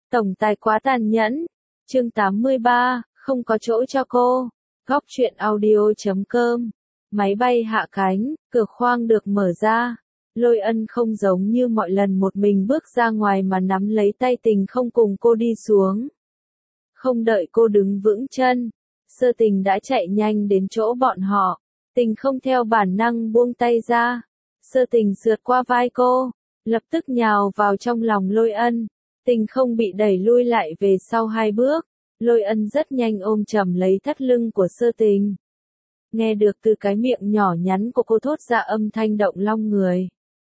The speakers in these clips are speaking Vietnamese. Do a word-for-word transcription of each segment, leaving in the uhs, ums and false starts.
Tổng tài quá tàn nhẫn. Chương tám mươi ba, không có chỗ cho cô. Góc truyện audio chấm com. Máy bay hạ cánh, cửa khoang được mở ra. Lôi Ân không giống như mọi lần một mình bước ra ngoài mà nắm lấy tay Tình không cùng cô đi xuống. Không đợi cô đứng vững chân, Sơ Tình đã chạy nhanh đến chỗ bọn họ. Tình không theo bản năng buông tay ra. Sơ Tình sượt qua vai cô, lập tức nhào vào trong lòng Lôi Ân. Tình không bị đẩy lui lại về sau hai bước. Lôi Ân rất nhanh ôm chầm lấy thắt lưng của Sơ Tình. Nghe được từ cái miệng nhỏ nhắn của cô thốt ra âm thanh động lòng người.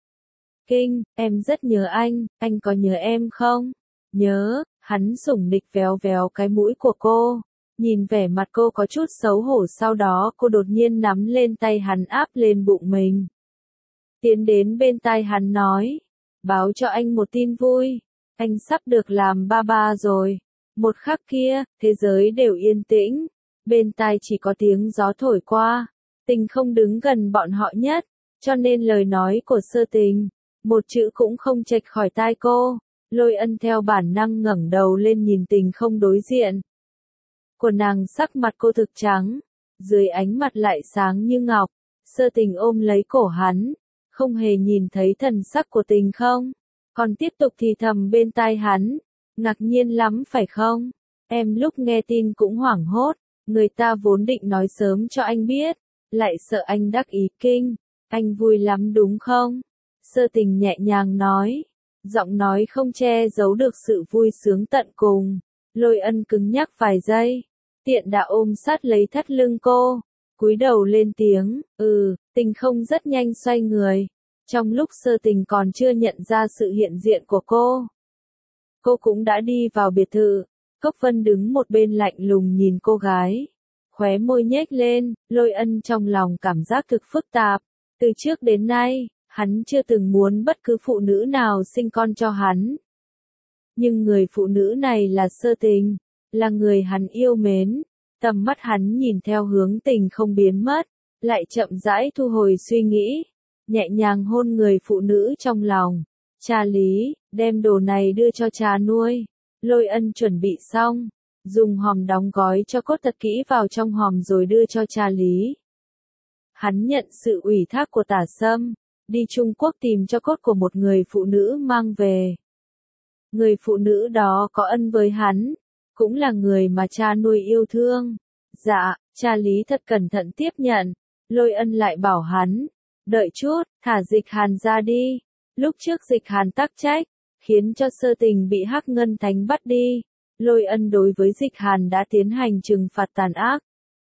Kinh, em rất nhớ anh, anh có nhớ em không? Nhớ, hắn sủng nịch véo véo cái mũi của cô. Nhìn vẻ mặt cô có chút xấu hổ, sau đó cô đột nhiên nắm lên tay hắn áp lên bụng mình. Tiến đến bên tai hắn nói, báo cho anh một tin vui, anh sắp được làm ba ba rồi. Một khắc kia, thế giới đều yên tĩnh, bên tai chỉ có tiếng gió thổi qua. Tình không đứng gần bọn họ nhất, cho nên lời nói của Sơ Tình, một chữ cũng không chệch khỏi tai cô. Lôi Ân theo bản năng ngẩng đầu lên nhìn Tình không đối diện. Của nàng sắc mặt cô thực trắng, dưới ánh mặt lại sáng như ngọc. Sơ Tình ôm lấy cổ hắn, không hề nhìn thấy thần sắc của Tình không, còn tiếp tục thì thầm bên tai hắn, ngạc nhiên lắm phải không? Em lúc nghe tin cũng hoảng hốt, người ta vốn định nói sớm cho anh biết, lại sợ anh đắc ý kinh, anh vui lắm đúng không? Sơ Tình nhẹ nhàng nói, giọng nói không che giấu được sự vui sướng tận cùng. Lôi Ân cứng nhắc vài giây, tiện đã ôm sát lấy thắt lưng cô, cúi đầu lên tiếng, ừ. Tình không rất nhanh xoay người, trong lúc Sơ Tình còn chưa nhận ra sự hiện diện của cô. Cô cũng đã đi vào biệt thự. Cốc Vân đứng một bên lạnh lùng nhìn cô gái, khóe môi nhếch lên. Lôi Ân trong lòng cảm giác thực phức tạp. Từ trước đến nay, hắn chưa từng muốn bất cứ phụ nữ nào sinh con cho hắn. Nhưng người phụ nữ này là Sơ Tình, là người hắn yêu mến. Tầm mắt hắn nhìn theo hướng Tình không biến mất, lại chậm rãi thu hồi suy nghĩ, nhẹ nhàng hôn người phụ nữ trong lòng. Cha Lý, đem đồ này đưa cho cha nuôi. Lôi Ân chuẩn bị xong, dùng hòm đóng gói cho cốt thật kỹ vào trong hòm rồi đưa cho cha Lý. Hắn nhận sự ủy thác của Tả Sâm, đi Trung Quốc tìm cho cốt của một người phụ nữ mang về. Người phụ nữ đó có ân với hắn, cũng là người mà cha nuôi yêu thương. Dạ, cha Lý thật cẩn thận tiếp nhận. Lôi Ân lại bảo hắn, đợi chút, thả Dịch Hàn ra đi. Lúc trước Dịch Hàn tắc trách, khiến cho Sơ Tình bị Hắc Ngân Thánh bắt đi. Lôi Ân đối với Dịch Hàn đã tiến hành trừng phạt tàn ác.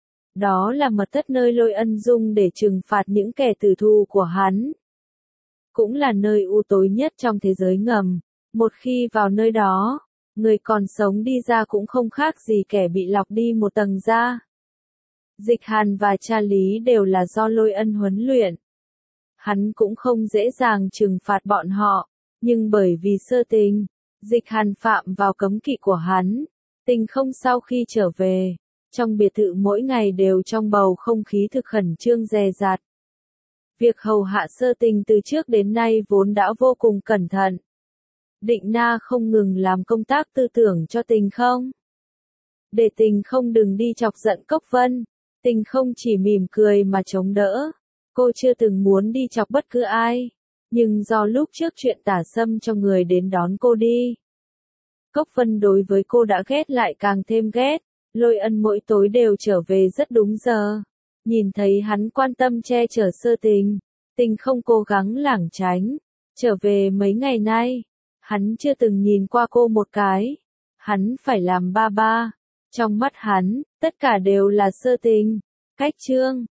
Đó là mật thất nơi Lôi Ân dùng để trừng phạt những kẻ tử thù của hắn. Cũng là nơi u tối nhất trong thế giới ngầm. Một khi vào nơi đó, người còn sống đi ra cũng không khác gì kẻ bị lọc đi một tầng da. Dịch Hàn và cha Lý đều là do Lôi Ân huấn luyện. Hắn cũng không dễ dàng trừng phạt bọn họ, nhưng bởi vì Sơ Tình, Dịch Hàn phạm vào cấm kỵ của hắn. Tình không sau khi trở về, trong biệt thự mỗi ngày đều trong bầu không khí thực khẩn trương dè dặt. Việc hầu hạ Sơ Tình từ trước đến nay vốn đã vô cùng cẩn thận. Định Na không ngừng làm công tác tư tưởng cho Tình không. Để Tình không đừng đi chọc giận Cốc Vân, Tình không chỉ mỉm cười mà chống đỡ. Cô chưa từng muốn đi chọc bất cứ ai, nhưng do lúc trước chuyện Tả Sâm cho người đến đón cô đi. Cốc Vân đối với cô đã ghét lại càng thêm ghét. Lôi Ân mỗi tối đều trở về rất đúng giờ. Nhìn thấy hắn quan tâm che chở Sơ Tình, Tình không cố gắng lảng tránh. Trở về mấy ngày nay, hắn chưa từng nhìn qua cô một cái. Hắn phải làm ba ba. Trong mắt hắn, tất cả đều là Sơ Tình. Cách chương